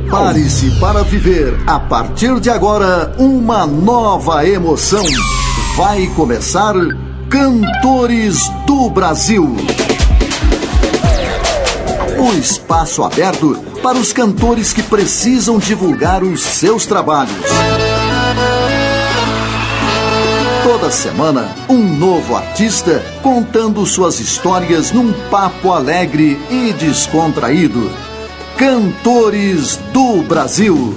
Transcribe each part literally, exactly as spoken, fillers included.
Prepare-se para viver, a partir de agora, uma nova emoção. Vai começar Cantores do Brasil. O espaço aberto para os cantores que precisam divulgar os seus trabalhos. Toda semana, um novo artista contando suas histórias num papo alegre e descontraído. Cantores do Brasil.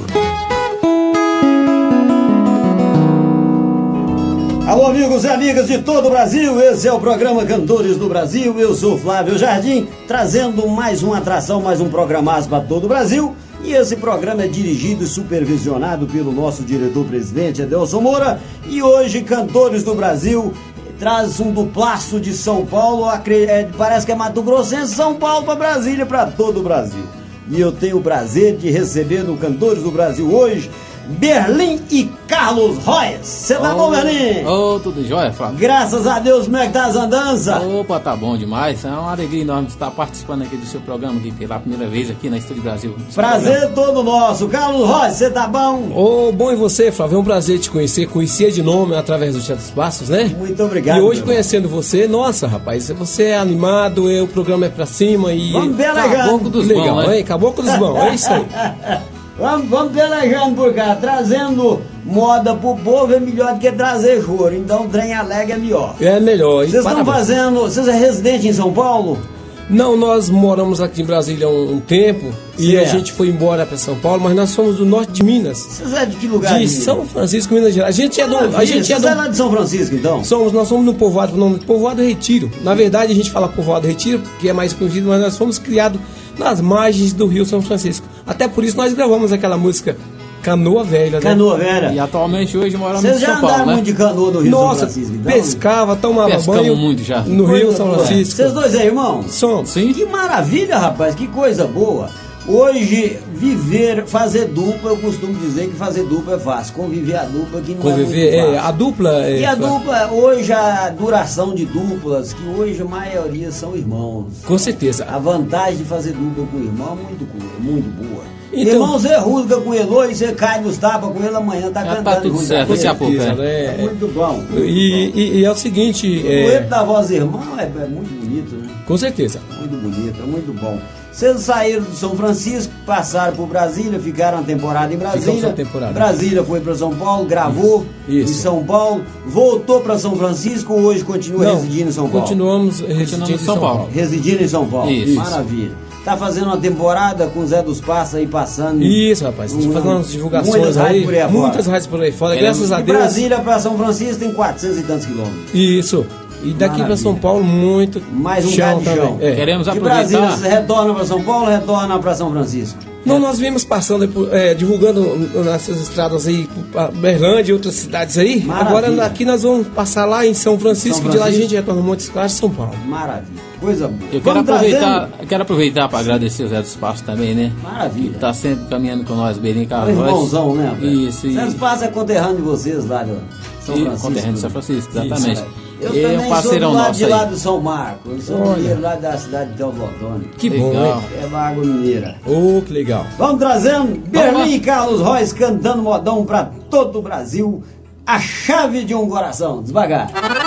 Alô, amigos e amigas de todo o Brasil, esse é o programa Cantores do Brasil. Eu sou Flávio Jardim, trazendo mais uma atração, mais um programaço para todo o Brasil. E esse programa é dirigido e supervisionado pelo nosso diretor-presidente, Adelson Moura. E hoje, Cantores do Brasil traz um duplaço de São Paulo, parece que é Mato Grossense, São Paulo para Brasília, para todo o Brasil. E eu tenho o prazer de receber no Cantores do Brasil hoje Berlim e Carlos Royas. Você tá oh, bom, Berlim? Ô, oh, tudo jóia, Flávio? Graças a Deus, como é que tá as andanças? Opa, tá bom demais. É uma alegria enorme estar participando aqui do seu programa aqui pela primeira vez aqui na Estúdio Brasil. Prazer programa. Todo nosso. Carlos Royas, você tá bom? Ô, oh, bom e você, Flávio? É um prazer te conhecer. Conhecia de nome através do Teatro dos Passos, né? Muito obrigado. E hoje conhecendo você, nossa, rapaz, você é animado, o programa é pra cima e... Vamos delegando. Caboclo dos Legal, bons, hein? Caboclo dos bons, é isso aí. Vamos, vamos delegando por cá, trazendo moda pro povo é melhor do que trazer choro, então trem alegre é melhor. É melhor. Vocês estão fazendo, vocês é residente em São Paulo? Não, nós moramos aqui em Brasília há um, um tempo e a gente foi embora para São Paulo, mas nós somos do norte de Minas. Vocês é de que lugar? De São Francisco, Minas Gerais. A gente é do... A gente Vocês é, do, é lá de São Francisco, então? Somos, nós somos no povoado, no povoado Retiro. Na verdade, a gente fala povoado Retiro, que é mais conhecido, mas nós fomos criados nas margens do Rio São Francisco. Até por isso nós gravamos aquela música Canoa Velha, né? Canoa Velha. E atualmente hoje moramos Vocês em São já Paulo, andaram né? muito de canoa no Rio Nossa, São Francisco? Então? Pescava, tomava Pescamos banho muito já. no Coisa Rio São boa. Francisco. Vocês dois é irmãos? Somos. Sim. Que maravilha, rapaz, que coisa boa. Hoje, viver, fazer dupla, eu costumo dizer que fazer dupla é fácil. Conviver a dupla que não Conviver, é muito fácil. é, a dupla... É, e a dupla, hoje a duração de duplas, que hoje a maioria são irmãos. Com certeza. A vantagem de fazer dupla com o irmão é muito, muito boa. Então, irmão, você rusga com ele hoje, você cai nos tapas com ele amanhã, tá Já cantando. tá tudo certo, daqui a pouco. né? É muito bom. Muito E, bom. e, e é o seguinte... O É, dueto da voz irmão é, é muito bonito, né? com certeza. Muito bonito, é muito bom. Vocês saíram de São Francisco, passaram por Brasília, ficaram uma temporada em Brasília. Ficamos uma temporada. Brasília foi para São Paulo, gravou Isso. em São Paulo, voltou para São Francisco, hoje continua Não, residindo em São Paulo. continuamos residindo em São Paulo. Residindo em São Paulo. Isso. Maravilha. Tá fazendo uma temporada com o Zé dos Passos aí passando. Isso, rapaz. Estamos fazendo umas divulgações muitas aí. rádios por aí afora. Muitas rádios por aí fora. É, Graças a De Deus. Brasília para São Francisco tem quatrocentos e tantos quilômetros. Isso. E daqui para Maravilha. São Paulo, muito Mais um chão lugar de chão. também. É. Queremos De aproveitar. Brasília, você retorna para São Paulo, retorna para São Francisco. Não, nós viemos passando, por, é, divulgando nessas estradas aí, para Berlândia e outras cidades aí. Maravilha. Agora aqui nós vamos passar lá em São Francisco, São de lá a Francisco. gente retorna a Montes Claros, São Paulo. Maravilha. Coisa boa. Eu quero Vamos aproveitar, trazendo- eu quero aproveitar para agradecer o Zé dos Passos também, né? Maravilha. Que tá sempre caminhando com nós, Berlim É um Carlos. irmãozão, né? velho? Isso, Zé dos isso. Passos é conterrâneo de vocês lá de São E Francisco. conterrâneo de São Francisco, exatamente. Isso, eu E é também um sou do parceirão lado nosso de aí. lá do São Marco. Eu sou Olha. mineiro lá da cidade de Teodoro. Que bom, Legal. hein? É uma água mineira. Oh, que legal. Vamos trazendo lá. Berlim e Carlos Royas cantando modão pra todo o Brasil. A chave de um coração. Devagar.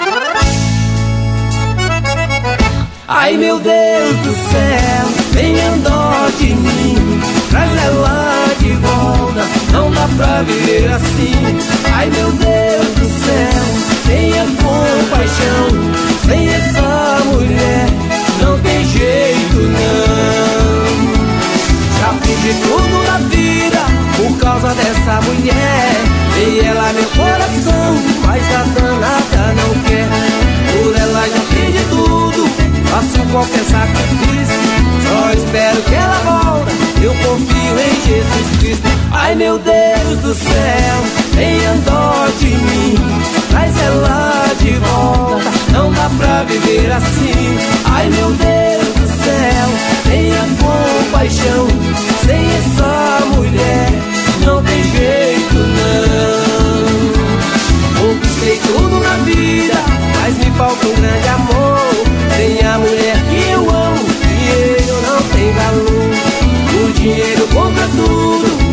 Ai meu Deus do céu, tenha dó de mim, traz ela de volta, não dá pra viver assim. Ai meu Deus do céu, tenha compaixão, sem essa mulher não tem jeito não. Já fiz de tudo na vida por causa dessa mulher, e ela é meu coração, mas a danada não quer. Por ela já fiz de tudo, faço qualquer sacrifício, só espero que ela volta, eu confio em Jesus Cristo. Ai meu Deus do céu, tenha dó de mim, traz ela de volta, não dá pra viver assim. Ai meu Deus do céu, tenha compaixão, sem essa mulher não tem jeito não. Conquistei tudo na vida, mas me falta um grande amor. Sem a mulher que eu amo, dinheiro não tem valor. O dinheiro compra tudo,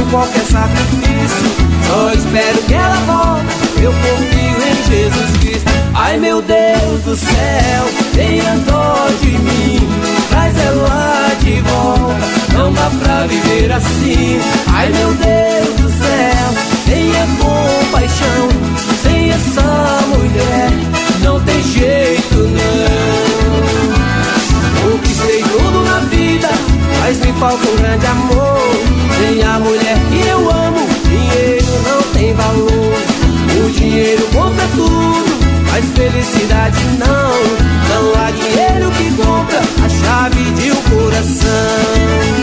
qualquer sacrifício. Só espero que ela volte, eu confio em Jesus Cristo. Ai meu Deus do céu, tenha dó de mim, traz ela de volta, não dá pra viver assim. Ai meu Deus do céu, tenha compaixão, sem essa mulher não tem jeito não. Conquistei tudo na vida, mas me falta um grande amor. Sem a mulher que eu amo, dinheiro não tem valor. O dinheiro compra tudo, mas felicidade não. Não há dinheiro que compra a chave de um coração.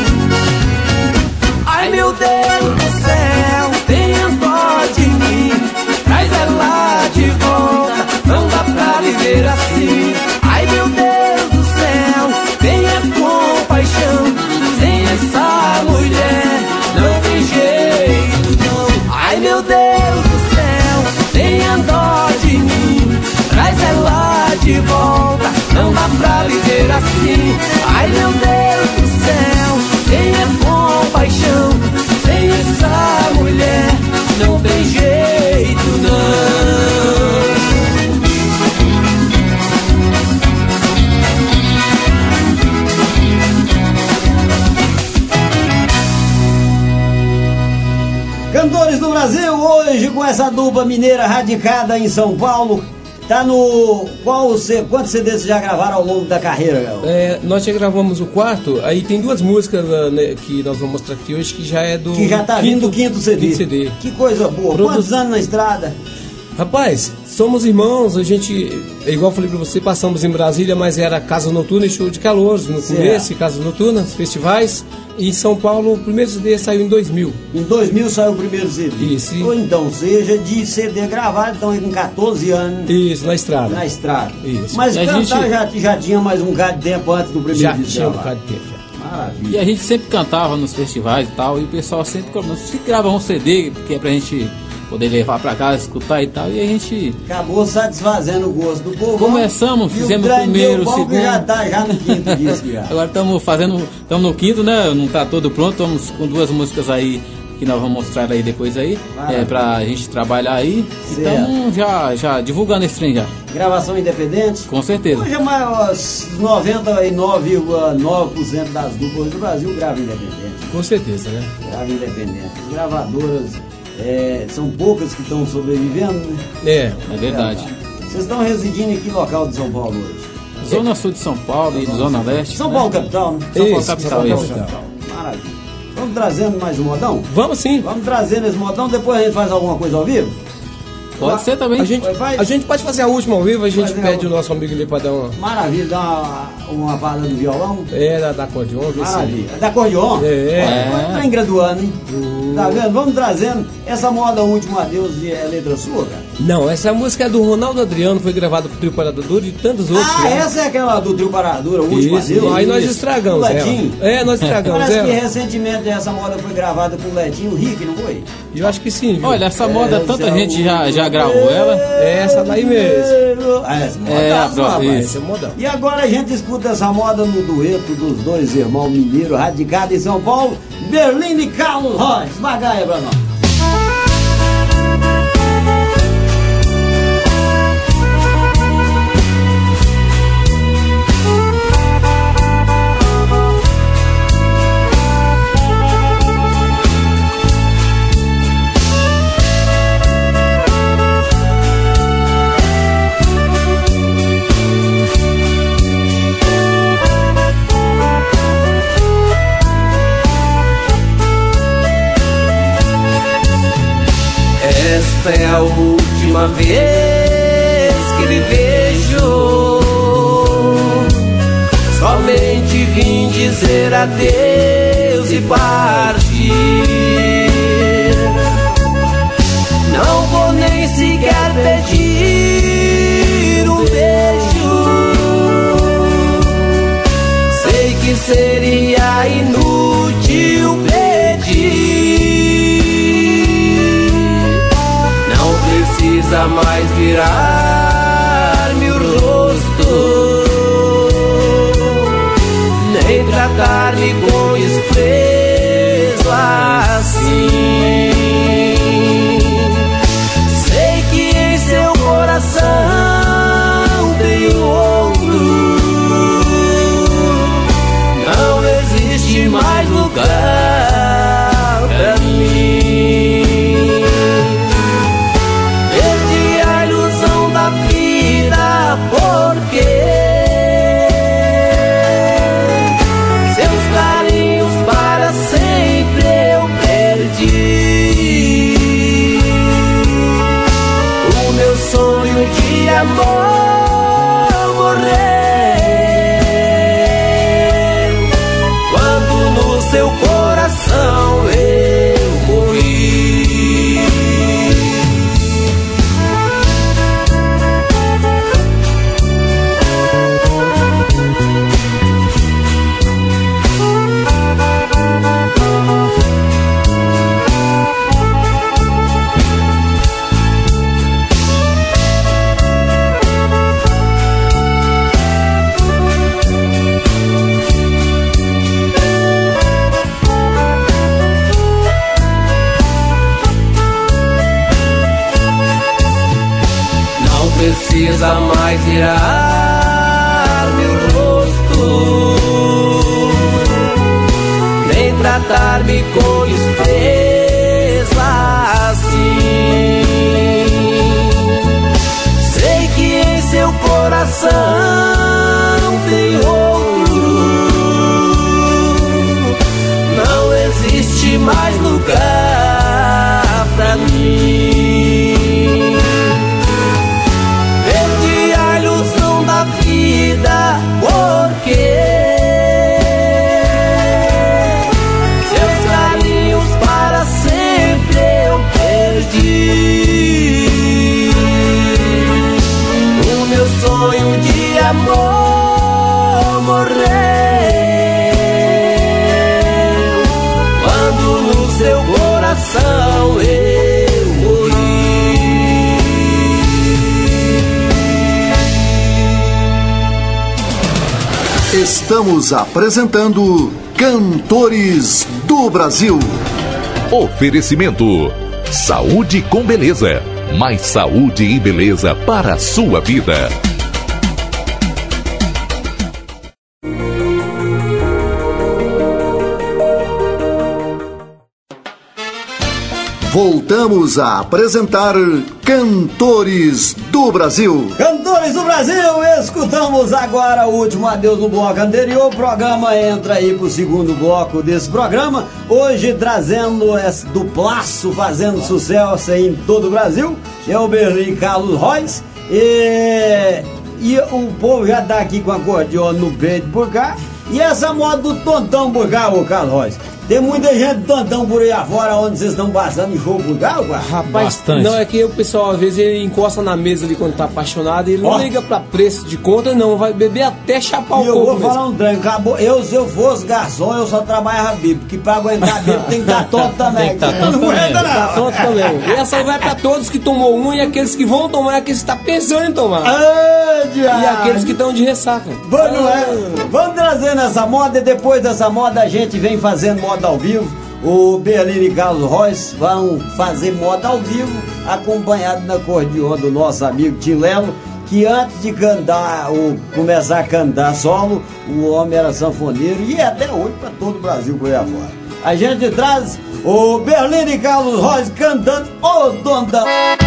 Ai meu Deus do céu, tenha dó de mim, traz ela de volta, não dá pra viver assim. Ai meu Deus do céu, tenha compaixão, sem essa mulher não tem jeito não. Ai meu Deus do céu, tenha dó de mim, traz ela de volta, não dá pra viver assim. Ai meu Deus do céu, tenha compaixão, sem essa mulher não tem jeito não. Cantores do Brasil, hoje com essa dupla mineira radicada em São Paulo. Tá no... Qual C, quantos C Ds vocês já gravaram ao longo da carreira, Gal? É, nós já gravamos o quarto, aí tem duas músicas né, que nós vamos mostrar aqui hoje que já é do... Que já tá quinto, vindo do quinto C D. quinto C D. Que coisa boa. Produ... Quantos anos na estrada? Rapaz, somos irmãos, a gente, igual eu falei pra você, passamos em Brasília, mas era casa noturna e show de calouros no começo, casa noturna, festivais. E em São Paulo, o primeiro C D saiu em dois mil. Em dois mil saiu o primeiro C D. Isso. Ou então, seja, de C D gravado, então aí com catorze anos. Isso, na estrada. Na estrada. Isso. Mas E cantar gente... já, já tinha mais um bocado de tempo antes do primeiro Já disco. tinha um bocado de tempo, já. Maravilha. E a gente sempre cantava nos festivais e tal, e o pessoal sempre se grava um C D, que é pra gente poder levar pra casa, escutar e tal, e a gente... Acabou satisfazendo o gosto do povo. Começamos, e fizemos o o primeiro, o segundo. segundo... já tá já no quinto disco já. Agora estamos fazendo, estamos no quinto, né? Não tá todo pronto, estamos com duas músicas aí que nós vamos mostrar aí depois aí, Maravilha. é, pra gente trabalhar aí. Estamos já, já divulgando esse trem já. Gravação independente? Com certeza. Hoje é mais noventa e nove vírgula nove por cento das duplas do Brasil gravam independente. Com certeza, né? Grava independente. As gravadoras é, são poucas que estão sobrevivendo, né? É. É verdade. Vocês estão residindo em que local de São Paulo hoje? Zona Sul de São Paulo e Zona Leste. São né? Paulo capital, né? São Paulo Isso, capital, São Paulo isso. capital. Maravilha. Vamos trazendo mais um modão? Vamos sim. Vamos trazendo esse modão, depois a gente faz alguma coisa ao vivo? Pode ser também. A gente, Vai. a gente pode fazer a última ao vivo, a gente Fazer pede a- o nosso amigo ali pra dar uma... Maravilha, dá uma, uma parada no violão. É, da, da acordeon, ver se... Maravilha. É da acordeon? É. Olha, tá engraduando, hein? Tá vendo? Vamos trazendo essa moda Último Adeus de é letra sua, cara? Não, essa música é do Ronaldo Adriano, foi gravada pro Trio Parador e tantos outros. Ah, né? essa é aquela do Trio Paradura, o Último Isso, Adeus? aí nós Isso. estragamos O ela. Letinho? É, nós estragamos Parece que ela. recentemente essa moda foi gravada com o Letinho, o Rick, não foi? Eu acho que sim, viu? Olha, essa moda, tanta gente já, já gravou ela. É essa daí mesmo. Ah, essa moda, É, essa, bro, rapaz. isso. Esse é modão. E agora a gente escuta essa moda no dueto dos dois irmãos mineiros radicados em São Paulo, Berlim e Carlos Rocha. Bagaia pra nós. Esta é a última vez que lhe vejo. Somente vim dizer adeus e partir. Não vou nem sequer pedir um beijo. Sei que seria inútil pedir. Precisa mais virar-me o rosto, nem tratar-me com desprezo assim. precisa mais virar meu rosto, nem tratar-me com despreza assim. Sei que em seu coração tem outro, não existe mais lugar pra mim. Perdi a ilusão da vida, porque seus carinhos para sempre eu perdi. O meu sonho de amor morreu quando no seu coração eu morri. Estamos apresentando Cantores do Brasil. Oferecimento: saúde com beleza. Mais saúde e beleza para a sua vida. Voltamos a apresentar Cantores do Brasil. Cantores do Brasil, escutamos agora o último adeus no bloco anterior. O programa entra aí pro segundo bloco desse programa. Hoje trazendo esse duplaço, fazendo sucesso aí em todo o Brasil. É o Berlim Carlos Reis. E, e o povo já tá aqui com a acordeona no peito por cá. E essa moda do tontão por cá, ô Carlos Reis. Tem muita gente tontão por aí afora, onde vocês estão passando em show por cá, ué? Rapaz, bastante. Não, é que o pessoal às vezes ele encosta na mesa ali quando tá apaixonado e ele não Ó. liga pra preço de conta, não, vai beber até chapar E o eu coco vou mesmo. falar um trem, acabou. Eu, se eu fosse garçom, eu só trabalhava bíblia, porque pra aguentar bíblia tem que estar tonto também. Tem que tá Eu tonto não aguento também. Tá não. tonto também. E essa aí vai pra todos que tomou um e aqueles que vão tomar e aqueles que tá pensando em tomar. Ah, E aqueles que estão de ressaca. Vamos, não é? Ah. Vamos trazendo essa moda e depois dessa moda a gente vem fazendo moda ao vivo. O Berlim e Carlos Reis vão fazer moda ao vivo, acompanhado na acordeona do nosso amigo Tim Lelo, que antes de cantar, ou começar a cantar solo, o homem era sanfoneiro e é até hoje para todo o Brasil por aí afora. A gente traz o Berlim e Carlos Reis cantando O Dondão.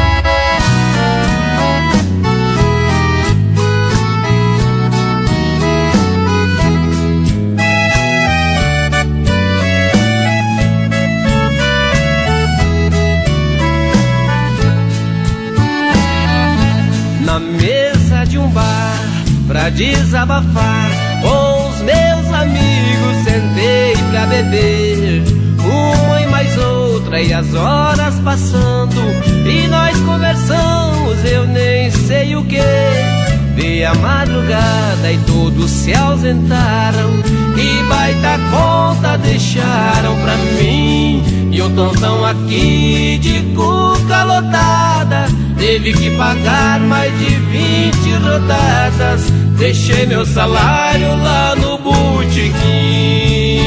Na mesa de um bar, pra desabafar, com os meus amigos sentei pra beber. Uma e mais outra e as horas passando, e nós conversamos, eu nem sei o que. Veio a madrugada e todos se ausentaram, e baita conta deixaram pra mim. E um tontão aqui de cuca lotada, teve que pagar mais de vinte rodadas. Deixei meu salário lá no botequim.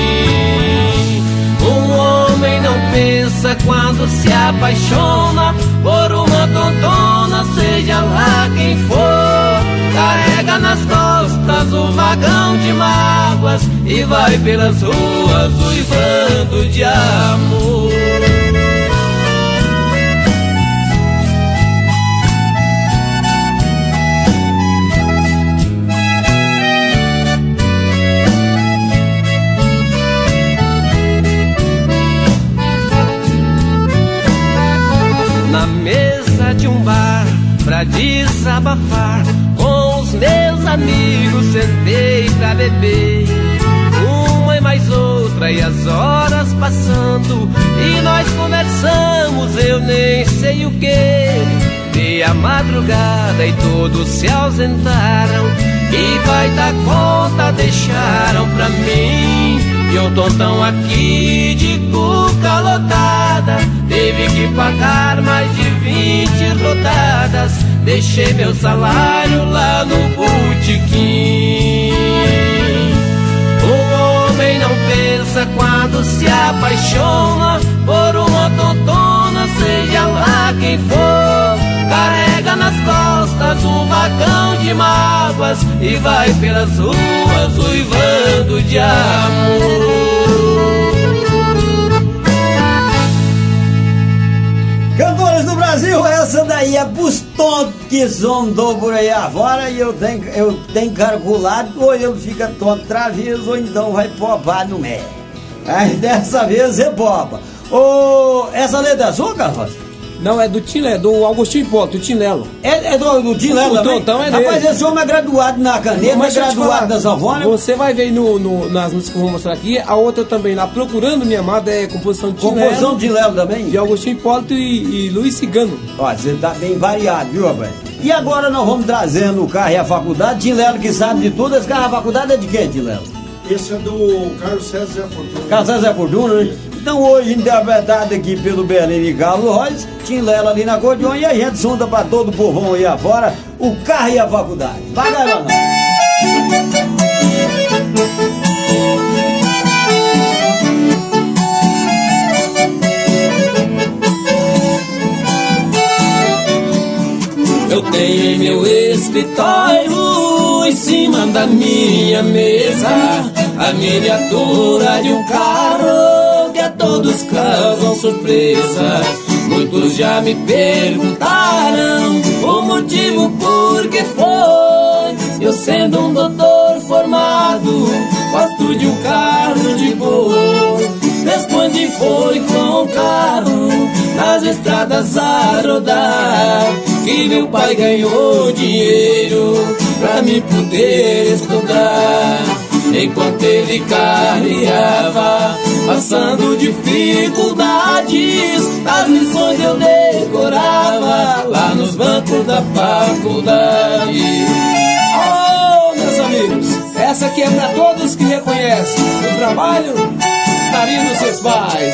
Um homem não pensa quando se apaixona por uma tontona, seja lá quem for. Carrega nas costas o vagão de mágoas e vai pelas ruas uivando de amor. Na mesa de um bar, pra desabafar, com os meus amigos sentei pra beber. Uma e mais outra e as horas passando, e nós conversamos, eu nem sei o que. Veio a madrugada e todos se ausentaram, e baita conta deixaram pra mim. E um tontão aqui de cuca lotada, teve que pagar mais de vinte rodadas. Deixei meu salário lá no botequim. O homem não pensa quando se apaixona por uma tontona, seja lá quem for. Carrega nas costas o ruas e vai pelas ruas uivando de amor. Cantores do Brasil, essa daí é pros tontos que sondou por aí afora e eu tenho, eu tenho calculado, ou ele fica tonto outra vez, ou então vai popar no meio. Aí dessa vez é popa. Ô, essa letra é sua, Carlos? Não, é do Tinlelo, do Augustinho Hipólito, do Tinlelo. É, é do, do Tinlelo também? Então é dele. Rapaz, esse homem é graduado na caneta, Mas é graduado da sanfona. Você vai ver no, no, nas músicas que eu vou mostrar aqui, a outra também, lá, Procurando Minha Amada, é composição de Tinlelo. Composição de Tinlelo também? De Augustinho Hipólito e, e Luiz Cigano. Ó, você tá bem variado, viu, rapaz? E agora nós vamos trazendo o carro e a faculdade. Tinlelo que sabe de tudo, esse carro e a faculdade é de quem, Tinlelo? Esse é do Carlos César Fortuna. Carlos César Fortuna, né? Então hoje interpretado aqui pelo Berlim e Carlos Reis, Tinlelo ali na acordeon e a gente sonda pra todo o povão aí afora, o carro e a faculdade. Vai, galera! Eu tenho em meu escritório, em cima da minha mesa, a miniatura de um carro que a todos causam surpresa. Muitos já me perguntaram o motivo por que foi. Eu sendo um doutor formado, gosto de um carro de boi. Respondi foi com um carro nas estradas a rodar, que meu pai ganhou dinheiro pra me poder estudar. Enquanto ele carreava, passando dificuldades, as lições eu decorava lá nos bancos da faculdade. Oh, meus amigos, essa aqui é pra todos que reconhecem o trabalho daria nos seus pais.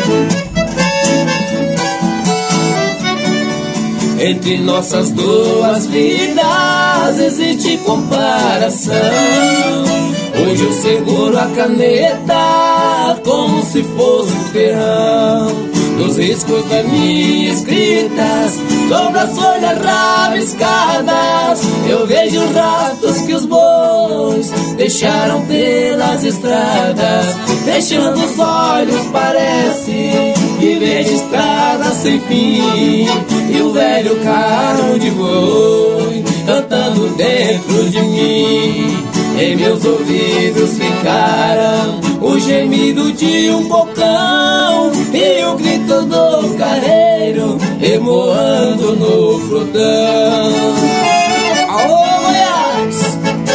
Entre nossas duas vidas existe comparação. Hoje eu seguro a caneta como se fosse um ferrão. Nos riscos das minhas escritas, sobre as folhas rabiscadas, eu vejo os rastros que os bois deixaram pelas estradas. Fechando os olhos parece que vejo estradas sem fim, e o velho carro de boi cantando dentro de mim. Em meus ouvidos ficaram o gemido de um bocão e o grito do carreiro remoando no flotão. Alô, Goiás!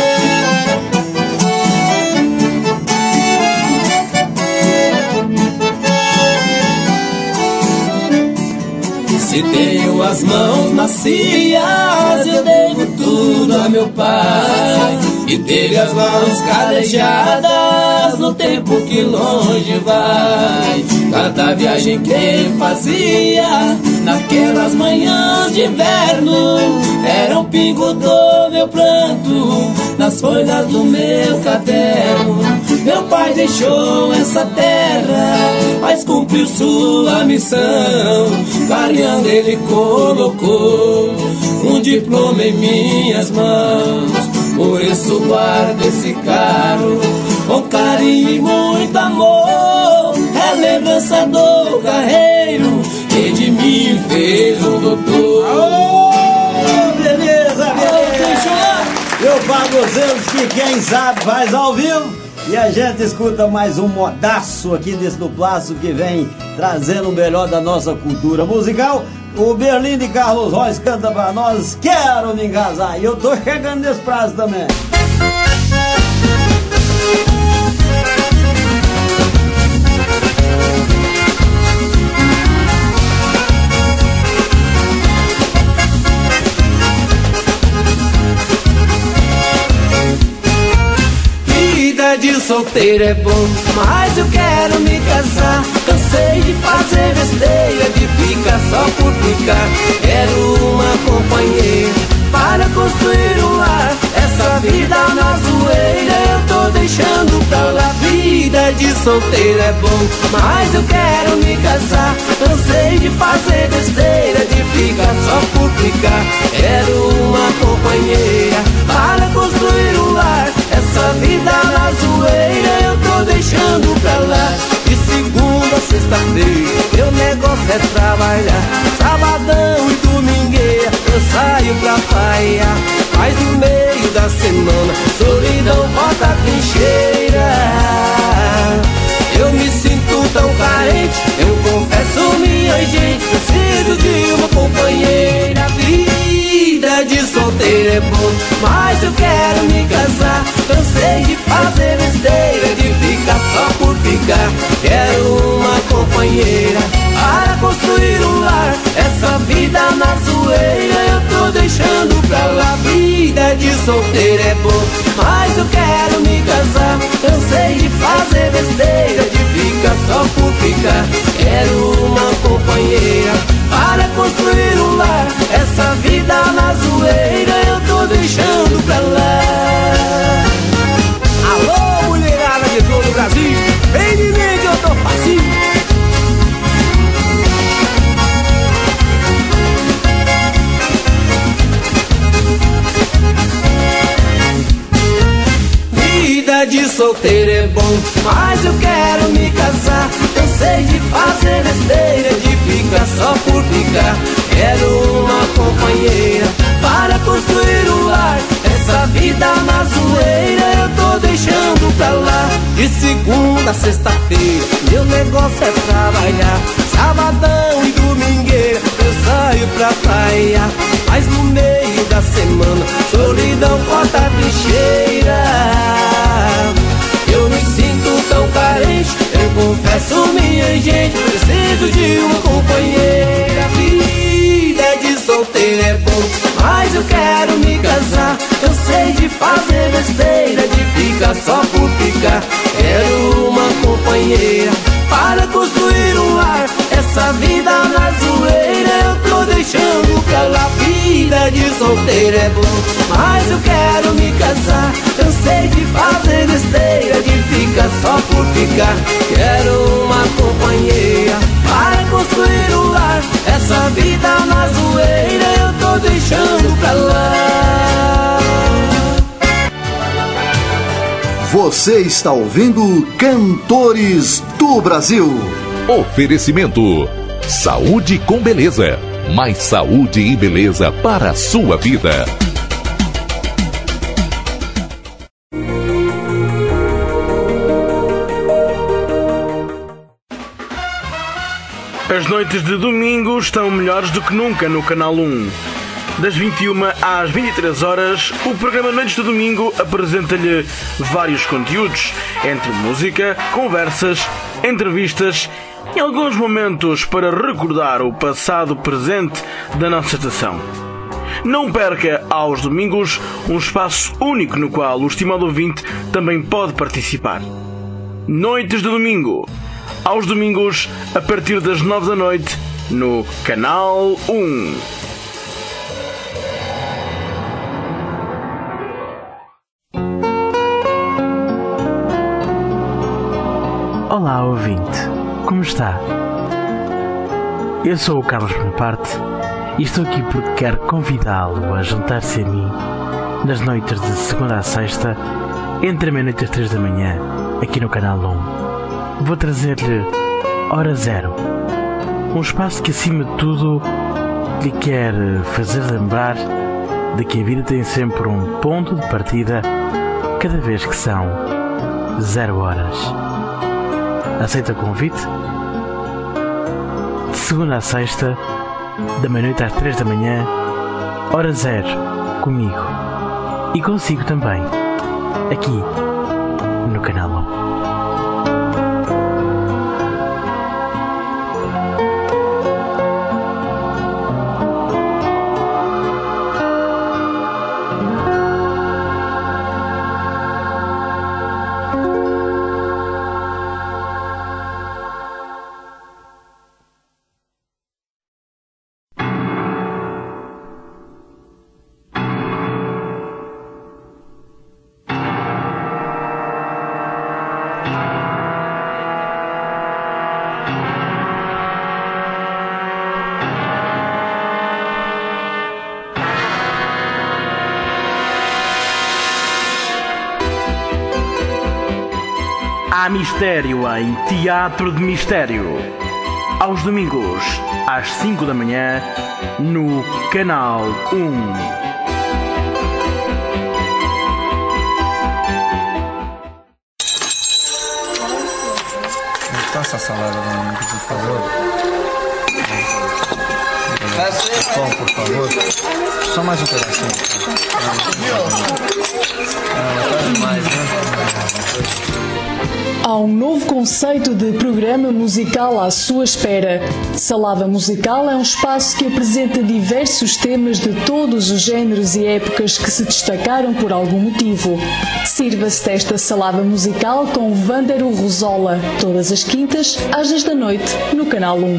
Se tenho as mãos macias, eu devo tudo a meu pai, e teve as mãos calejadas no tempo que longe vai. Cada viagem que ele fazia naquelas manhãs de inverno era um pingo do meu pranto nas folhas do meu caderno. Meu pai deixou essa terra, mas cumpriu sua missão. Variando ele colocou um diploma em minhas mãos. Por isso guardo esse carro com carinho e muito amor. É lembrança do carreiro que de mim fez um doutor. Oh, beleza, beleza! Eu pago vocês que quem sabe faz ao vivo. E a gente escuta mais um modaço aqui desse duplaço que vem trazendo o melhor da nossa cultura musical. O Berlim de Carlos Reis canta pra nós, Quero Me Casar. E eu tô chegando nesse prazo também. Vida de solteiro é bom, mas eu quero me casar. Cansei de fazer besteira, de ficar só por ficar. Quero uma companheira para construir um lar. Essa vida na zoeira eu tô deixando pra lá. Vida de solteiro é bom, mas eu quero me casar. Cansei de fazer besteira, de ficar só por ficar. Quero uma companheira para construir saio pra praia, mas no meio da semana solidão bota a trincheira. Eu me sinto tão carente, eu confesso, minha gente, preciso de uma companheira. Vida de solteiro é bom, mas eu quero me casar. Cansei de fazer besteira, de ficar só por ficar. Quero uma companheira para construir um lar. Essa vida na zoeira eu tô deixando pra lá. Vida de solteiro é bom, mas eu quero me casar. Cansei de fazer besteira, de ficar só por ficar. Quero uma companheira para construir um lar. Essa vida na zoeira eu tô deixando pra lá. Alô, mulherada de todo o Brasil, vem de mim que eu tô facinho. Vida de solteiro é bom, mas eu quero me casar. Cansei de fazer besteira, de ficar só por ficar. Quero uma companheira para construir um lar. Essa vida na zoeira eu tô deixando pra lá. De segunda a sexta-feira meu negócio é trabalhar. Sabadão e domingueira eu saio pra praia, mas no meio da semana solidão corta a trincheira. Eu me sinto tão carente, eu confesso, minha gente, preciso de uma companheira. Vida de solteiro é bom, mas eu quero me casar. Cansei de fazer besteira, de ficar só por ficar. Quero uma companheira para construir um lar. Essa vida na zoeira eu tô deixando pra lá. Vida de solteiro é bom, mas eu quero me casar. Cansei de fazer besteira, de ficar só por ficar. Quero uma companheira para construir um lar. Essa vida na zoeira eu tô deixando pra lá. Você está ouvindo Cantores do Brasil. Oferecimento: saúde com beleza. Mais saúde e beleza para a sua vida. As noites de domingo estão melhores do que nunca no Canal um. Das vinte e uma às vinte e três horas, o programa Noites de Domingo apresenta-lhe vários conteúdos, entre música, conversas, entrevistas e alguns momentos para recordar o passado presente da nossa estação. Não perca aos domingos um espaço único no qual o estimado ouvinte também pode participar. Noites de Domingo, aos domingos a partir das nove da noite no Canal um. Olá, ouvinte, como está? Eu sou o Carlos Bonaparte e estou aqui porque quero convidá-lo a juntar-se a mim nas noites de segunda a sexta, entre a meia-noite e as três da manhã, aqui no Canal um. Vou trazer-lhe Hora Zero, um espaço que acima de tudo lhe quer fazer lembrar de que a vida tem sempre um ponto de partida cada vez que são zero horas. Aceita o convite? De segunda a sexta, da meia-noite às três da manhã, Hora Zero, comigo e consigo também, aqui no Canal um. Há mistério em Teatro de Mistério. aos domingos, às cinco da manhã, no Canal um. Passa a salada, Domingos, por favor. Pão, por favor. Só mais um pedacinho. Ah, tá demais, né? Há um novo conceito de programa musical à sua espera. Salada Musical é um espaço que apresenta diversos temas de todos os géneros e épocas que se destacaram por algum motivo. Sirva-se desta salada musical com Vândaro Rosola, todas as quintas, às dez da noite, no Canal um.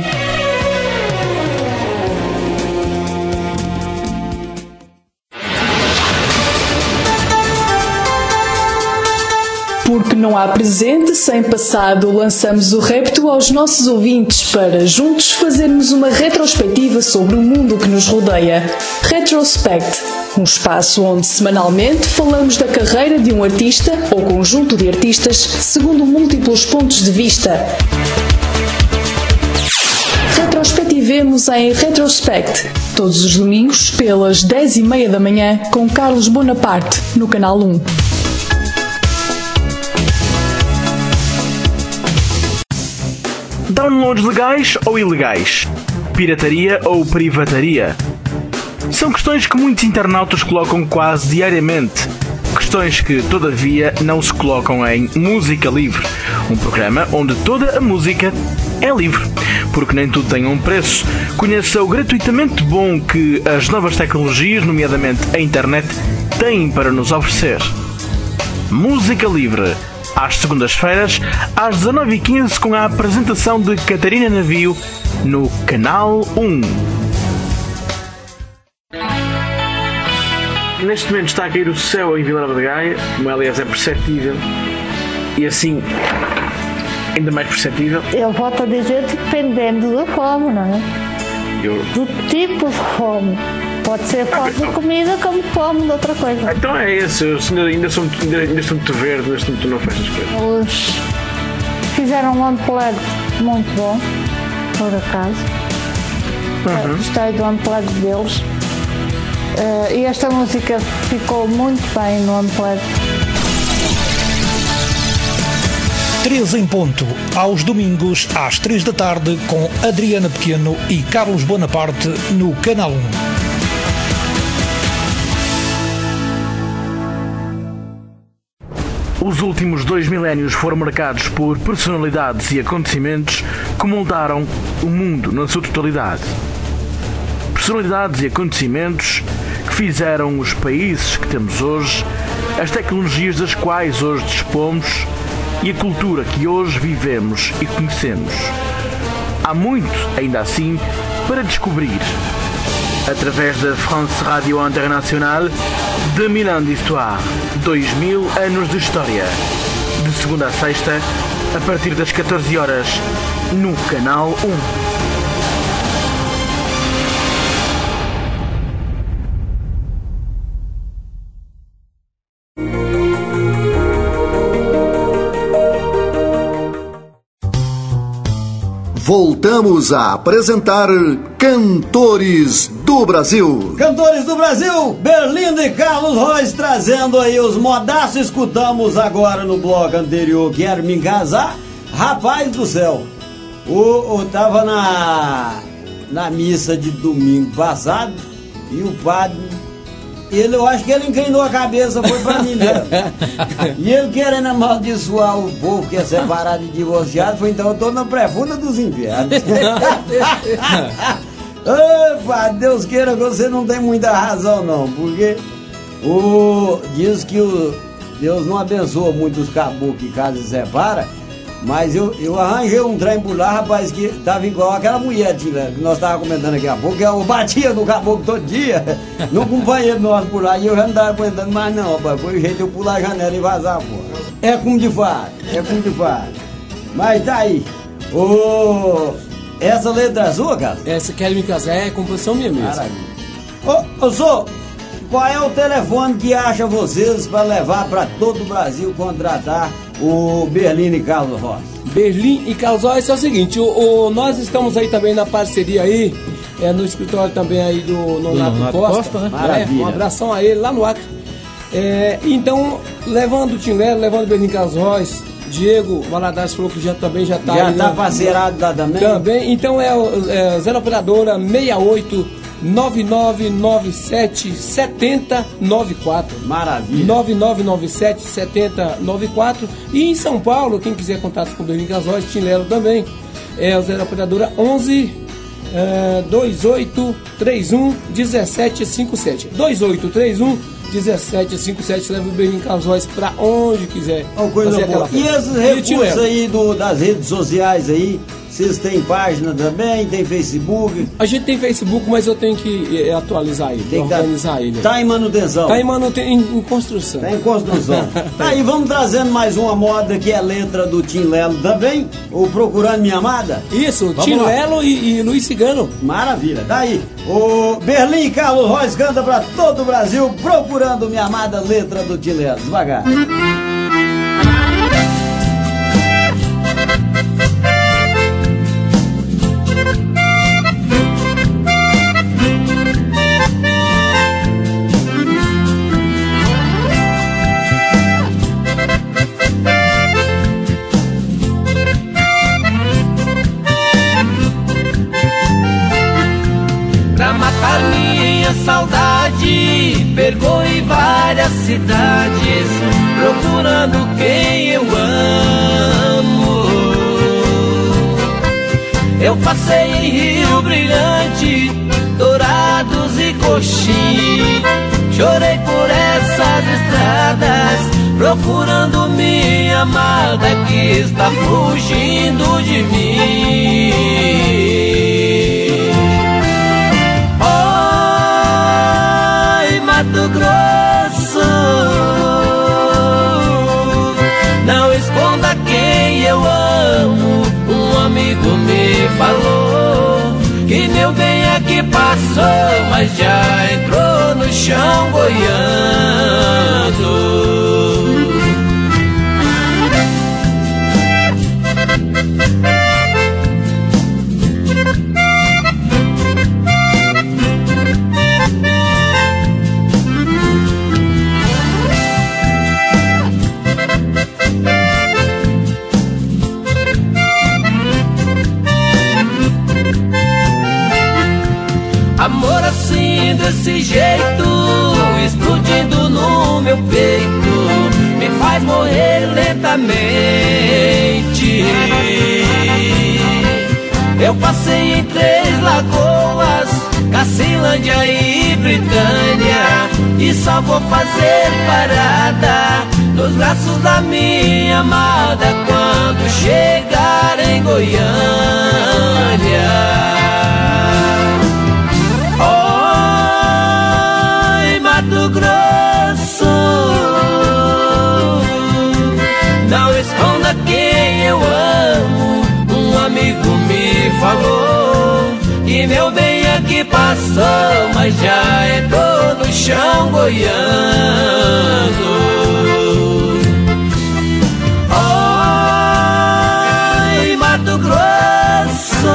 Porque não há presente sem passado, lançamos o repto aos nossos ouvintes para juntos fazermos uma retrospectiva sobre o mundo que nos rodeia. Retrospect, um espaço onde semanalmente falamos da carreira de um artista ou conjunto de artistas segundo múltiplos pontos de vista. Retrospectivemos em Retrospect, todos os domingos pelas dez e meia da manhã com Carlos Bonaparte, no Canal um. Downloads legais ou ilegais? Pirataria ou privataria? São questões que muitos internautas colocam quase diariamente. Questões que, todavia, não se colocam em Música Livre, um programa onde toda a música é livre, porque nem tudo tem um preço. Conheça o gratuitamente bom que as novas tecnologias, nomeadamente a internet, têm para nos oferecer. Música Livre, às segundas-feiras, às dezanove e quinze, com a apresentação de Catarina Navio, no Canal um. Neste momento está a cair o céu em Vila Nova de Gaia, como aliás é perceptível, e assim, ainda mais perceptível. Eu volto a dizer, dependendo da fome, não é? Eu... Do tipo de fome. Pode ser fome de comida como fome de outra coisa. Então é isso, eu ainda sou muito, ainda, ainda sou muito verde, neste momento não faço as coisas. Eles fizeram um unplugged muito bom, por acaso. Uhum. Gostei do unplugged deles. Uh, e esta música ficou muito bem no unplugged. três em ponto, aos domingos às três da tarde, com Adriana Pequeno e Carlos Bonaparte no Canal um. Os últimos dois milénios foram marcados por personalidades e acontecimentos que moldaram o mundo na sua totalidade. Personalidades e acontecimentos que fizeram os países que temos hoje, as tecnologias das quais hoje dispomos e a cultura que hoje vivemos e conhecemos. Há muito, ainda assim, para descobrir. Através da France Radio Internationale, de mille ans d'histoire, dois mil anos de história. De segunda a sexta, a partir das catorze horas, no Canal um. Voltamos a apresentar Cantores do Brasil. Cantores do Brasil, Berlindo e Carlos Reis trazendo aí os modaços. Escutamos agora no bloco anterior Quero Me Casar. Rapaz do céu, o, o tava na, na missa de domingo passado e o padre, ele, eu acho que ele inclinou a cabeça, foi pra mim mesmo. E ele querendo amaldiçoar o povo que é separado e divorciado, foi então eu tô na pré-funda dos infernos. Opa, Deus queira que você não tem muita razão não, porque o, diz que o, Deus não abençoa muito os caboclos que casa se separa, mas eu, eu arranjei um trem por lá, rapaz, que tava igual aquela mulher que nós tava comentando aqui a pouco, que eu batia no caboclo todo dia, no companheiro nosso por lá, e eu já não tava aguentando mais não, rapaz, foi o jeito de eu pular a janela e vazar, pô. É como de fato, é como de fato. Mas tá aí, ô... Essa letra é sua, cara? Essa Quero Me Casar é composição minha mesmo. Ô, ô, Zô, qual é o telefone que acha vocês para levar para todo o Brasil contratar o Berlim e Carlos Rossi? Berlim e Carlos Rossi é o seguinte, o, o, nós estamos aí também na parceria aí, é, no escritório também aí do Nonato Costa, Costa né? Maravilha. É, um abração a ele lá no Acre. É, então, levando o Tim Lelo, levando o Berlim e Carlos Rossi, Diego Valadares falou que já também já está Já aí. está né? parceirado da também? Também, então é o é, zero operadora seis oito nove nove nove sete sete zero nove quatro. Maravilha. nove nove nove sete sete zero nove quatro. E em São Paulo, quem quiser contato com o Berlim Gasóis, Tim Lelo também, é o zero operadora onze é, dois oito três um um sete cinco sete. dois oito três um um sete cinco sete, leva o Berlim Casóis pra onde quiser. Oh, coisa boa. E esses recursos aí do, das redes sociais aí, vocês têm página também, tem Facebook? A gente tem Facebook, mas eu tenho que é, atualizar ele, tem que organizar tá, ele. Tá em manutenção? Tá em manutenção, em, em construção. Tá em construção. Tá aí, vamos trazendo mais uma moda que é a letra do Tim Lelo também, o Procurando Minha Amada? Isso, vamos Tim lá. Lelo e, e Luiz Cigano. Maravilha, tá aí. O Berlim e Carlos Rossi canta pra todo o Brasil, Procurando Minha Amada, letra do Tim Lelo. Devagar. Saudade, percorri várias cidades, procurando quem eu amo. Eu passei em Rio Brilhante, Dourados e Coxim, chorei por essas estradas, procurando minha amada que está fugindo de mim. Mato Grosso, não esconda quem eu amo. Um amigo me falou que meu bem aqui passou, mas já entrou no chão boiando. Amor assim, desse jeito, explodindo no meu peito, me faz morrer lentamente. Eu passei em Três Lagoas, Cacilândia e Britânia, e só vou fazer parada nos braços da minha amada quando chegar em Goiânia. Mato Grosso, não esconda quem eu amo. Um amigo me falou que meu bem aqui passou, mas já entrou no chão boiando. Oi, Mato Grosso,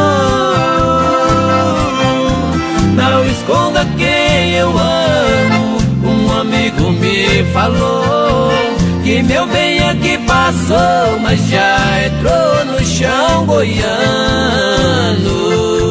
não esconda quem eu amo. Um amigo me falou que meu bem aqui passou, mas já entrou no chão boiando.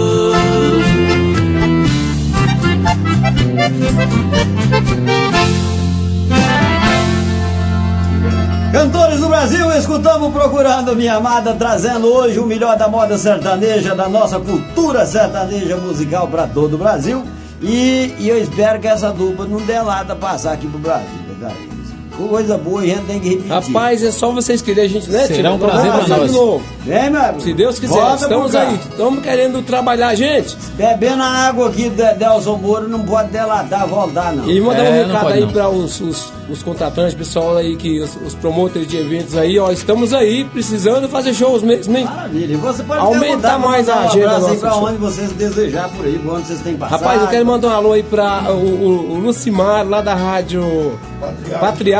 Cantores do Brasil, escutamos Procurando Minha Amada, trazendo hoje o melhor da moda sertaneja, da nossa cultura sertaneja musical para todo o Brasil. E, e eu espero que essa dupla não dê nada passar aqui pro Brasil, cara. Coisa boa, a gente tem que repetir. Rapaz, é só vocês quererem, a gente, né? Será um prazer pra nós. De novo. Vem, meu amigo. Se Deus quiser, Volta estamos aí. Estamos querendo trabalhar, gente. Bebendo a água aqui do Delson Moura não pode delatar, voltar, não. E mandar É, um recado aí para os, os, os contratantes, pessoal aí, que os, os promotores de eventos aí, ó. Estamos aí precisando fazer shows mesmo, hein? Maravilha. E você pode aumentar mais a agenda. Um pra onde vocês desejar por aí, por onde vocês têm passado. Rapaz, eu quero mandar um alô aí para o, o, o Lucimar, lá da rádio Patriarca.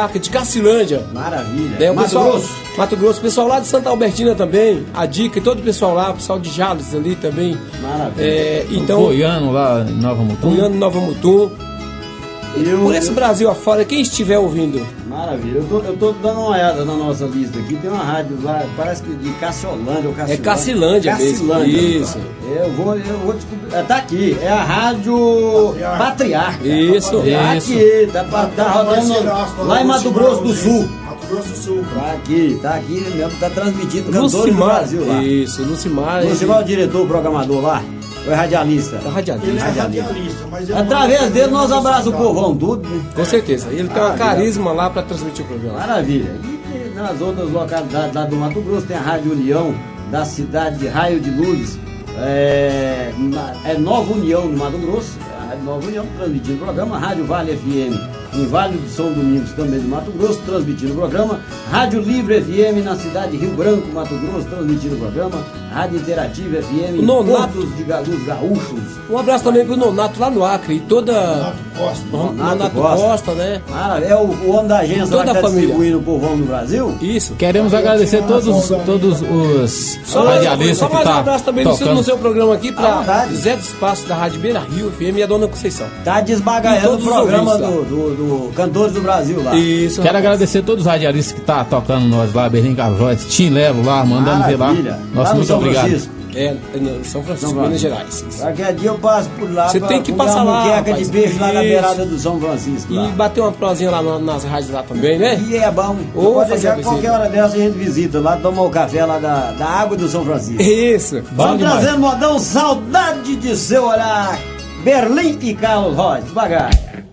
Patriarca, de Cacilândia. Maravilha. Né, o Mato pessoal, Grosso. Mato Grosso. O pessoal lá de Santa Albertina também, a Dica e todo o pessoal lá, o pessoal de Jales ali também. Maravilha. É, então, o Goiano lá em Nova Mutum. Goiano, Nova Mutum. Eu, Por esse eu... Brasil afora, quem estiver ouvindo. Maravilha. Eu tô, eu tô dando uma olhada na nossa lista aqui. Tem uma rádio lá, parece que de Caciolândia ou Cacilândia. É Cacilândia mesmo. Isso. Eu vou, eu vou descobrir. É, tá aqui. É a Rádio Patriarca. Isso. Tá Isso. aqui. Tá, tá, tá rodando lá em Mato Grosso do Sul. Mato Grosso do Sul. Tá aqui. Tá aqui mesmo. Tá transmitindo Cantores do Lucimar. Brasil lá. Isso, Lucimar. Lucimar é o diretor, o programador lá. Ou é radialista? É radialista. Ele é Radialista. radialista, mas ele Através não é dele nós musical. abraçamos o povão tudo, né? Com certeza. Ele tem uma carisma lá para transmitir o programa. Maravilha. E nas outras localidades lá do Mato Grosso tem a Rádio União, da cidade de Raio de Lourdes. É, na- é Nova União no Mato Grosso. A Rádio Nova União transmitindo o programa. Rádio Vale F M em Vale do São Domingos, também do Mato Grosso, transmitindo o programa. Rádio Livre F M na cidade de Rio Branco, Mato Grosso, transmitindo o programa. Rádio Interativa F M em Nonato. Portos de Ga- dos Gaúchos. Um abraço também pro Nonato lá no Acre e toda. Renato Costa. Nonato, Nonato Costa. Costa. né? Ah, é o, o homem da agência Toda lá que a tá família. distribuindo o povão no Brasil? Isso. Queremos agradecer todos, todos os Só, radialistas só que mais um tá abraço também no seu, tocando. no seu programa aqui À pra vontade. Zé do Espaço da Rádio Beira Rio F M e a Dona Conceição. Tá E desbagaiando o todos os programa ouvintes do, do, do Cantores do Brasil lá. Isso. Quero rapaz. agradecer todos os radialistas que tá tocando nós lá, Berlim Cavróis, Tim Lelo lá, mandando ver lá. Maravilha. Nosso Lá no muito São obrigado. Francisco. É, em São Francisco, São Minas Francisco. Gerais. Qualquer dia eu passo por lá Você pra tem que comer passar uma lá, muqueca rapaz. de peixe lá na Isso. beirada do São Francisco. Lá. E bater uma prosinha lá na- nas rádios lá também, né? E é bom. Ou Pode fazer deixar a visita. qualquer hora dessa a gente visita lá, tomar o café lá da, da água do São Francisco. Isso. Vamos demais. trazendo modão, saudade de seu olhar. Berlim e Carlos Rocha, devagar.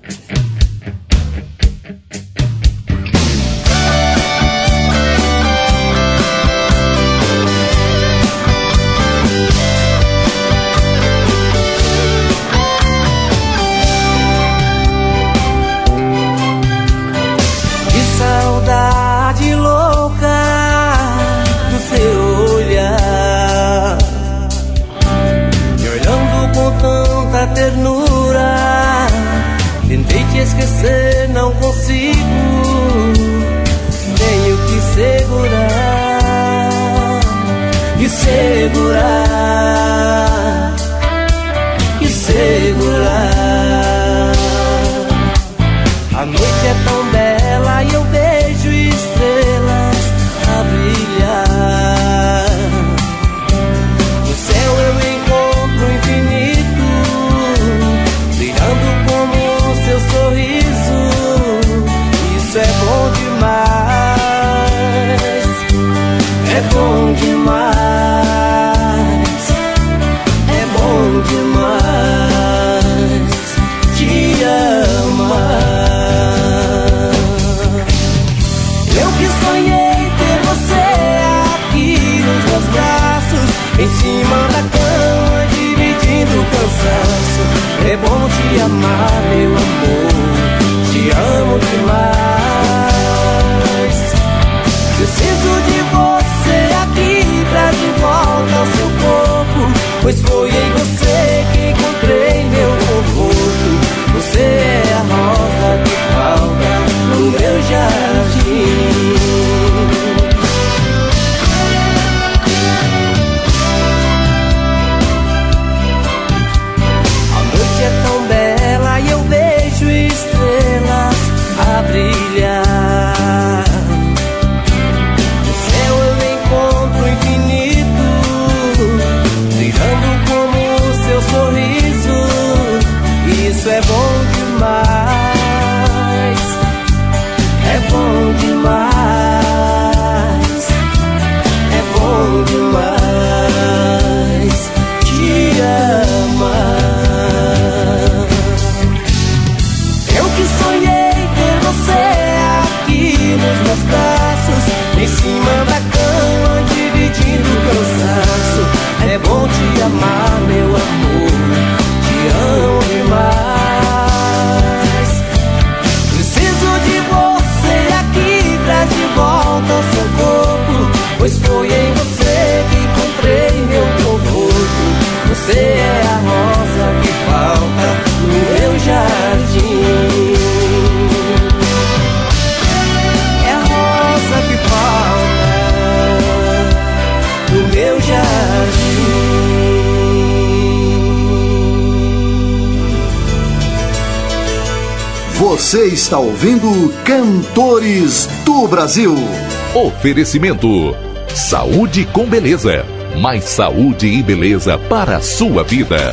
Que saudade louca do seu olhar, me olhando com tanta ternura. Tentei te esquecer, não consigo. Tenho que segurar, que segurar, que segurar. A noite é tão bela e eu vejo estrelas a brilhar. No céu eu encontro o infinito, brilhando como o seu sorriso. Isso é bom demais, é bom demais, é bom demais te amar. Eu que sonhei ter você aqui nos meus braços, em cima da cama, dividindo o cansaço. É bom te amar, meu amor, te amo demais. Preciso de você aqui pra de volta ao seu corpo, pois foi em você que encontrei meu conforto. Você é a rosa que falta no meu jardim. A noite é tão bela e eu vejo estrelas a brilhar. No céu eu encontro o infinito, brilhando como o seu sorriso. Isso é bom demais, é bom demais, é bom demais te amar. Eu que sonhei ter você aqui nos meus braços, em cima da cama, dividindo o cansaço. É bom te amar, meu amor, te amo demais. Você está ouvindo Cantores do Brasil. Oferecimento: saúde com beleza. Mais saúde e beleza para a sua vida.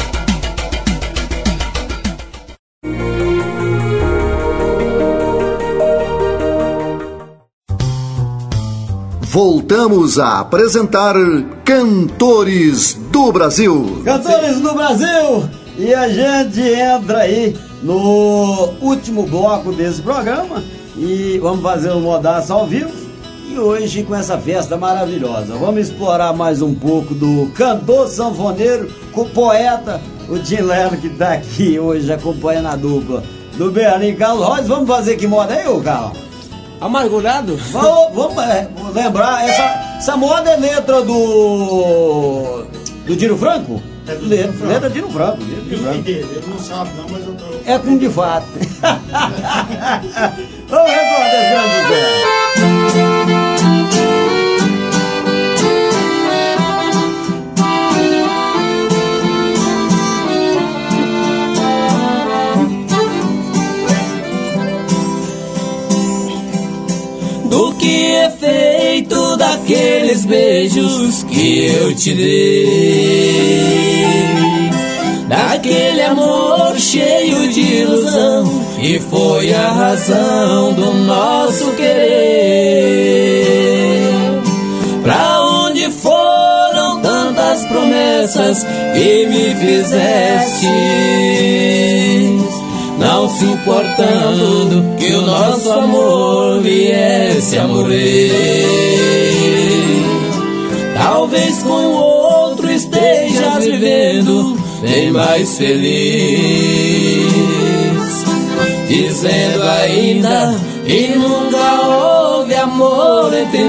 Voltamos a apresentar Cantores do Brasil. Cantores do Brasil! E a gente entra aí no último bloco desse programa e vamos fazer um Modaço ao vivo. E hoje com essa festa maravilhosa, vamos explorar mais um pouco do cantor sanfoneiro, com o poeta, o Tim Lelo, que está aqui hoje acompanhando a dupla do Berlim Carlos Royce. Vamos fazer que moda aí, ô Carlos? Amargurado? Vamos, vamos é, lembrar, essa, essa moda é letra do. do Dino Franco? É do letra, Dino Franco. letra Dino Franco. Letra Dino Franco. Ele não sabe não, mas eu tô... É com de fato. Vamos recordar esse grande sucesso. Do que é feito daqueles beijos que eu te dei, daquele amor cheio de ilusão que foi a razão do nosso querer. Pra onde foram tantas promessas que me fizeste, não se importando que o nosso amor viesse a morrer. Talvez com outro estejas vivendo bem mais feliz, dizendo ainda que nunca houve amor entre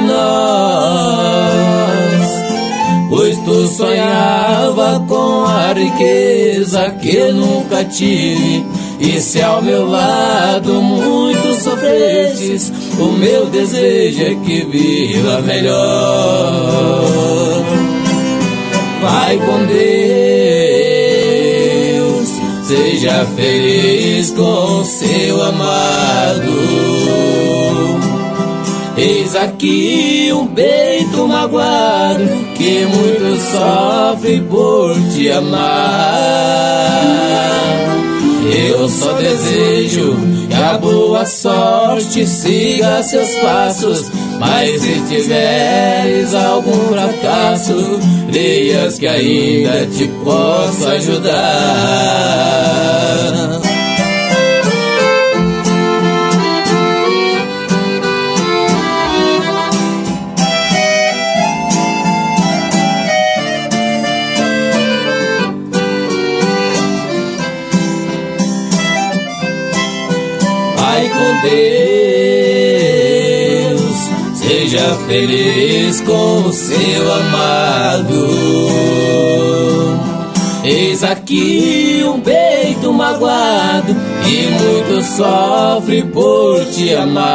nós, pois tu sonhava com a riqueza que eu nunca tive. E se ao meu lado muito sofrestes, o meu desejo é que viva melhor. Vai com Deus, seja feliz com seu amado. Eis aqui um peito magoado que muito sofre por te amar. Eu só desejo que a boa sorte siga seus passos, mas se tiveres algum fracasso, creias que ainda te posso ajudar. Vai com Deus, seja feliz com o seu amado. Eis aqui um peito magoado que muito sofre por te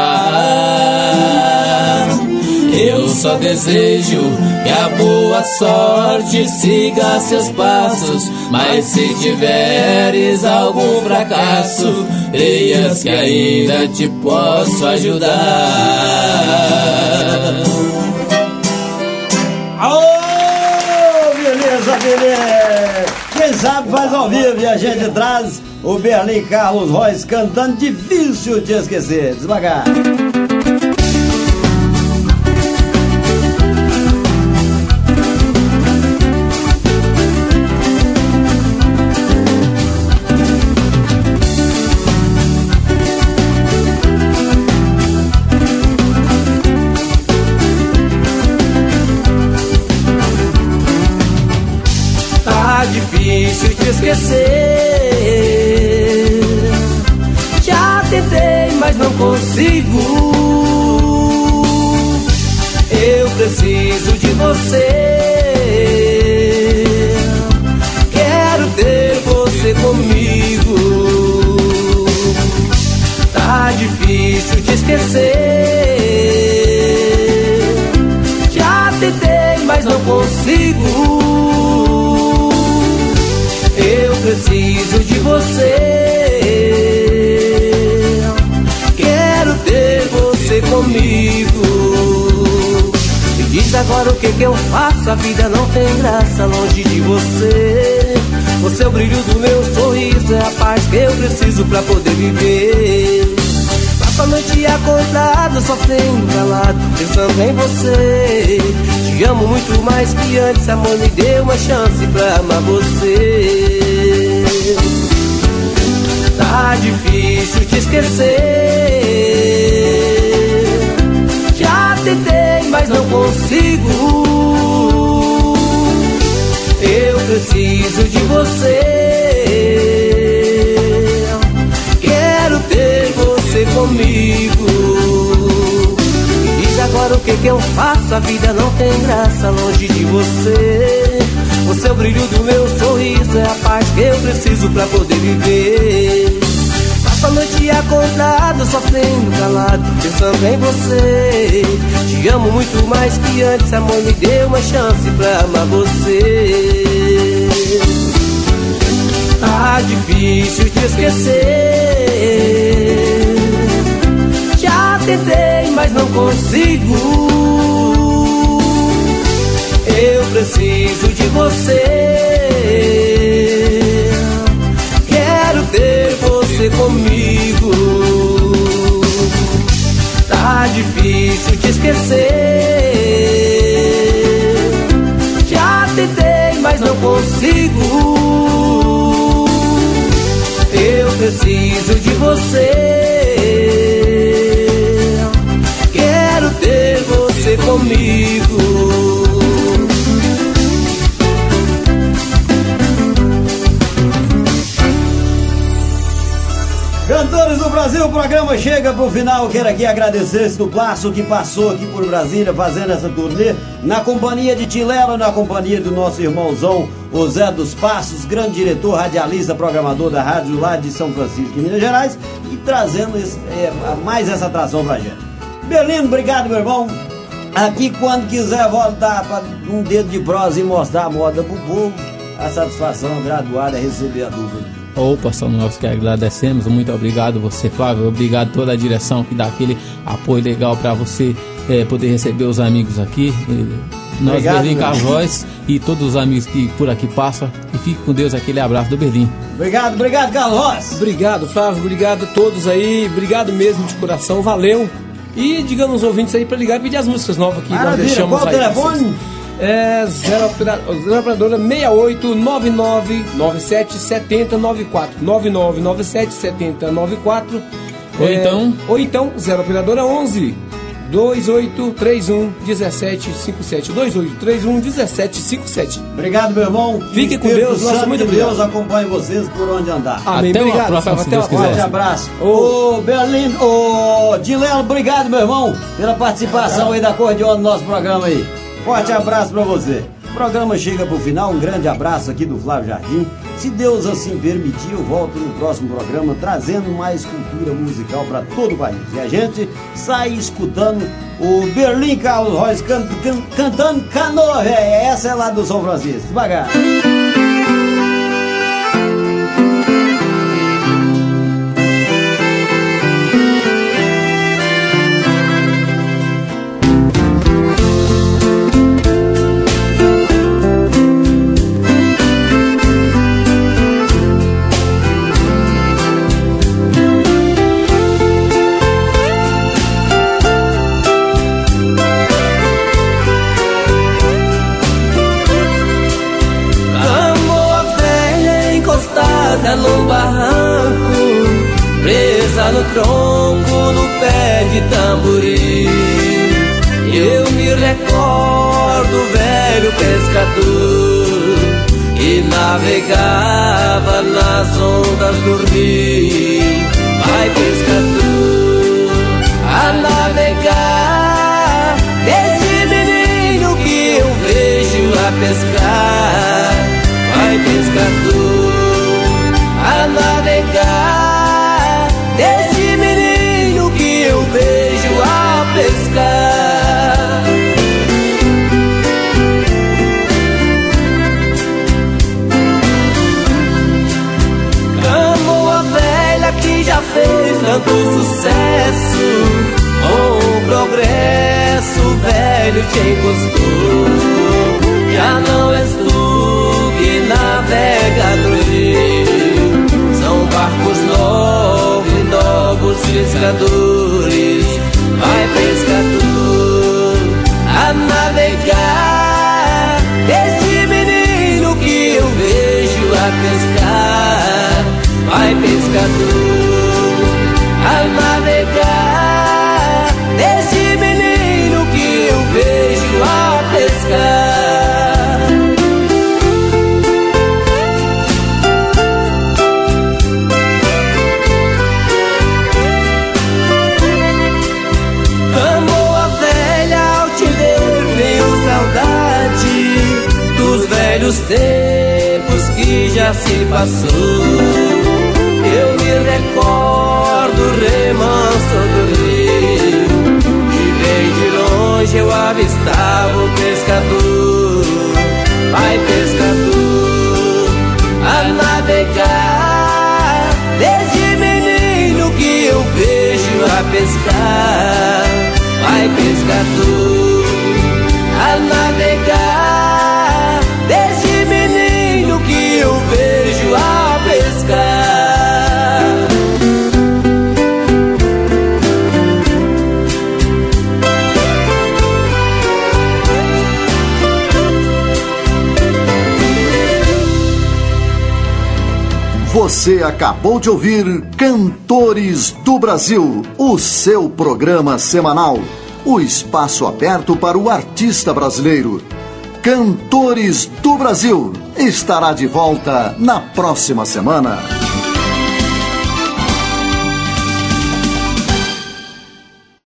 amar. Eu só desejo que a boa sorte siga seus passos, mas se tiveres algum fracasso, creias que ainda te posso ajudar. Aô, beleza, beleza. Quem sabe faz ao vivo e a gente traz o Berlim Carlos Royce cantando Difícil Te Esquecer. Devagar. Difícil te esquecer, já tentei, mas não consigo. Eu preciso de você, quero ter você comigo. Tá difícil te esquecer, já tentei, mas não consigo. Eu preciso de você, comigo. Me diz agora o que que eu faço, a vida não tem graça longe de você. Você é o brilho do meu sorriso, é a paz que eu preciso pra poder viver. Passo a noite acordado, sofrendo calado, pensando em você. Te amo muito mais que antes, amor, me dê uma chance pra amar você. Tá difícil te esquecer, já tentei, mas não consigo. Eu preciso de você, quero ter você comigo. Me diz agora o que que eu faço, a vida não tem graça longe de você. Você é o brilho do meu sorriso, é a paz que eu preciso pra poder viver. Passo a noite acordado, sofrendo calado, pensando em você. Te amo muito mais que antes, amor, me dê uma chance pra amar você. Tá difícil te esquecer, já tentei, mas não consigo. Eu preciso de você, quero ter você comigo. Tá difícil te esquecer, já tentei, mas não consigo. Eu preciso de você, quero ter você comigo. Cantores do Brasil, o programa chega pro final. Quero aqui agradecer esse duplaço que passou aqui por Brasília fazendo essa turnê na companhia de Tilela, na companhia do nosso irmãozão o Zé dos Passos, grande diretor, radialista, programador da rádio lá de São Francisco, em Minas Gerais, e trazendo esse, é, mais essa atração pra gente. Belino, obrigado, meu irmão. Aqui, quando quiser voltar para um dedo de prosa e mostrar a moda pro povo, a satisfação graduada é receber a dúvida. Opa, são nós que agradecemos, muito obrigado você, Flávio, obrigado toda a direção que dá aquele apoio legal para você é, poder receber os amigos aqui. Nós, Berlim Carlos e todos os amigos que por aqui passam, e fique com Deus, aquele abraço do Berlim. Obrigado, obrigado, Carlos. Obrigado, Flávio, obrigado a todos aí, obrigado mesmo de coração, valeu. E digamos aos ouvintes aí para ligar e pedir as músicas novas que Maravilha. Nós deixamos. Qual aí. o telefone? É zero operadora seis oito nove nove nove sete sete zero nove quatro nove nove nove sete sete zero nove quatro ou é, então ou então zero operadora onze dois oito três um um sete cinco sete dois oito três um um sete cinco sete. Obrigado, meu irmão. Fique com Deus, nosso muito obrigado. Deus acompanhe vocês por onde andar. Amém. Até obrigado, uma próxima, até uma próxima. Forte abraço. Ô, Berlim, ô, Dileno, obrigado, meu irmão, pela participação aí da acordeon no nosso programa aí. Forte abraço pra você. O programa chega pro final, um grande abraço aqui do Flávio Jardim. Se Deus assim permitir, eu volto no próximo programa trazendo mais cultura musical para todo o país. E a gente sai escutando o Berlim Carlos Reis can, can, cantando Canoa Véia. Essa é lá do São Francisco. Devagar. No barranco, presa no tronco, no pé de tamborim. Eu me recordo, velho pescador, que navegava nas ondas do rio. Vai, pescador, a navegar, esse menino que eu vejo a pescar. Vai, pescador, a navegar, desse menino que eu vejo a pescar. Canoa velha que já fez tanto sucesso, Com o progresso velho te encostou, já não és tu que navega no rio. São barcos novos e novos pescadores. Vai pescador a navegar, este menino que eu vejo a pescar. Vai pescador a navegar, este menino que eu vejo a pescar. Gamboa velha, ao te ver tenho saudade dos velhos tempos que já se passou. Eu me recordo o remanso do rio, e bem de longe eu avistava o pescador. Vai pescador a navegar, desde menino que eu vejo a pescar. Vai pescador a navegar, desde menino que eu vejo a pescar. Você acabou de ouvir Cantores do Brasil, o seu programa semanal, o espaço aberto para o artista brasileiro. Cantores do Brasil estará de volta na próxima semana.